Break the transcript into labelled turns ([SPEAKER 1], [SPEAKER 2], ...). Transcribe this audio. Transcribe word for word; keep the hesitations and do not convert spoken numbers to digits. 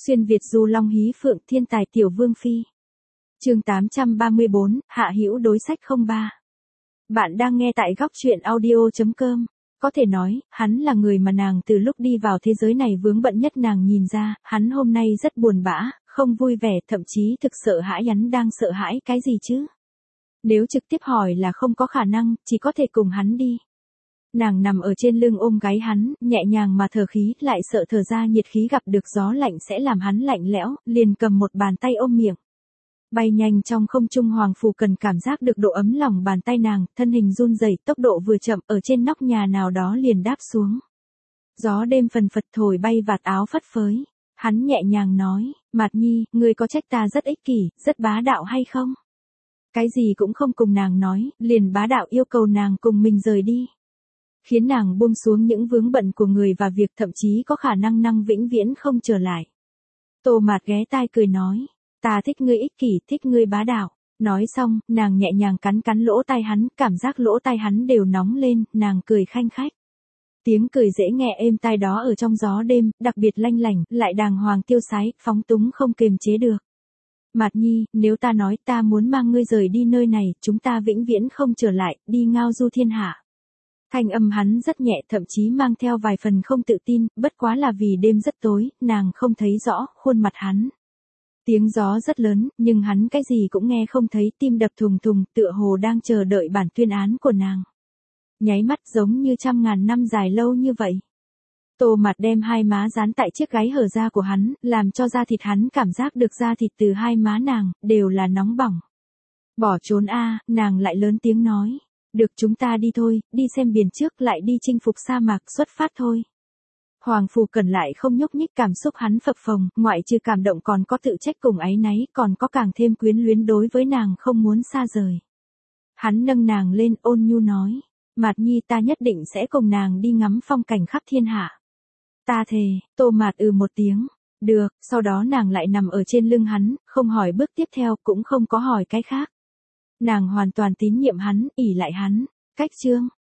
[SPEAKER 1] Xuyên Việt du long hí phượng thiên tài tiểu vương phi. Chương tám trăm ba mươi bốn, Hạ Hữu đối sách không ba. Bạn đang nghe tại góc truyện audio chấm com. Có thể nói, hắn là người mà nàng từ lúc đi vào thế giới này vướng bận nhất. Nàng nhìn ra, hắn hôm nay rất buồn bã, không vui vẻ, thậm chí thực sợ hãi. Hắn đang sợ hãi cái gì chứ? Nếu trực tiếp hỏi là không có khả năng, chỉ có thể cùng hắn đi. Nàng nằm ở trên lưng ôm gáy hắn, nhẹ nhàng mà thở khí, lại sợ thở ra nhiệt khí gặp được gió lạnh sẽ làm hắn lạnh lẽo, liền cầm một bàn tay ôm miệng. Bay nhanh trong không trung, Hoàng Phủ Cần cảm giác được độ ấm lòng bàn tay nàng, thân hình run rẩy, tốc độ vừa chậm, ở trên nóc nhà nào đó liền đáp xuống. Gió đêm phần phật thổi bay vạt áo phất phới. Hắn nhẹ nhàng nói, Mạt Nhi, ngươi có trách ta rất ích kỷ, rất bá đạo hay không? Cái gì cũng không cùng nàng nói, liền bá đạo yêu cầu nàng cùng mình rời đi. Khiến nàng buông xuống những vướng bận của người và việc, thậm chí có khả năng năng vĩnh viễn không trở lại. Tô Mạt ghé tai cười nói, ta thích ngươi ích kỷ, thích ngươi bá đạo. Nói xong, nàng nhẹ nhàng cắn cắn lỗ tai hắn, cảm giác lỗ tai hắn đều nóng lên, nàng cười khanh khách. Tiếng cười dễ nghe êm tai đó ở trong gió đêm, đặc biệt lanh lảnh, lại đàng hoàng tiêu sái, phóng túng không kềm chế được. Mạt Nhi, nếu ta nói ta muốn mang ngươi rời đi nơi này, chúng ta vĩnh viễn không trở lại, đi ngao du thiên hạ. Thanh âm hắn rất nhẹ, thậm chí mang theo vài phần không tự tin, bất quá là vì đêm rất tối, nàng không thấy rõ khuôn mặt hắn. Tiếng gió rất lớn, nhưng hắn cái gì cũng nghe không thấy, tim đập thùng thùng, tựa hồ đang chờ đợi bản tuyên án của nàng. Nháy mắt giống như trăm ngàn năm dài lâu như vậy. Tô Mạt đem hai má dán tại chiếc gáy hở ra của hắn, làm cho da thịt hắn cảm giác được da thịt từ hai má nàng, đều là nóng bỏng. Bỏ trốn a, nàng lại lớn tiếng nói. Được, chúng ta đi thôi, đi xem biển trước, lại đi chinh phục sa mạc, xuất phát thôi. Hoàng Phủ Cần lại không nhúc nhích, cảm xúc hắn phập phồng, ngoại trừ cảm động còn có tự trách cùng áy náy, còn có càng thêm quyến luyến đối với nàng không muốn xa rời. Hắn nâng nàng lên, ôn nhu nói, Mạt Nhi, ta nhất định sẽ cùng nàng đi ngắm phong cảnh khắp thiên hạ. Ta thề. Tô Mạt ừ một tiếng. Được, sau đó nàng lại nằm ở trên lưng hắn, không hỏi bước tiếp theo, cũng không có hỏi cái khác. Nàng hoàn toàn tín nhiệm hắn, ỷ lại hắn. Cách chương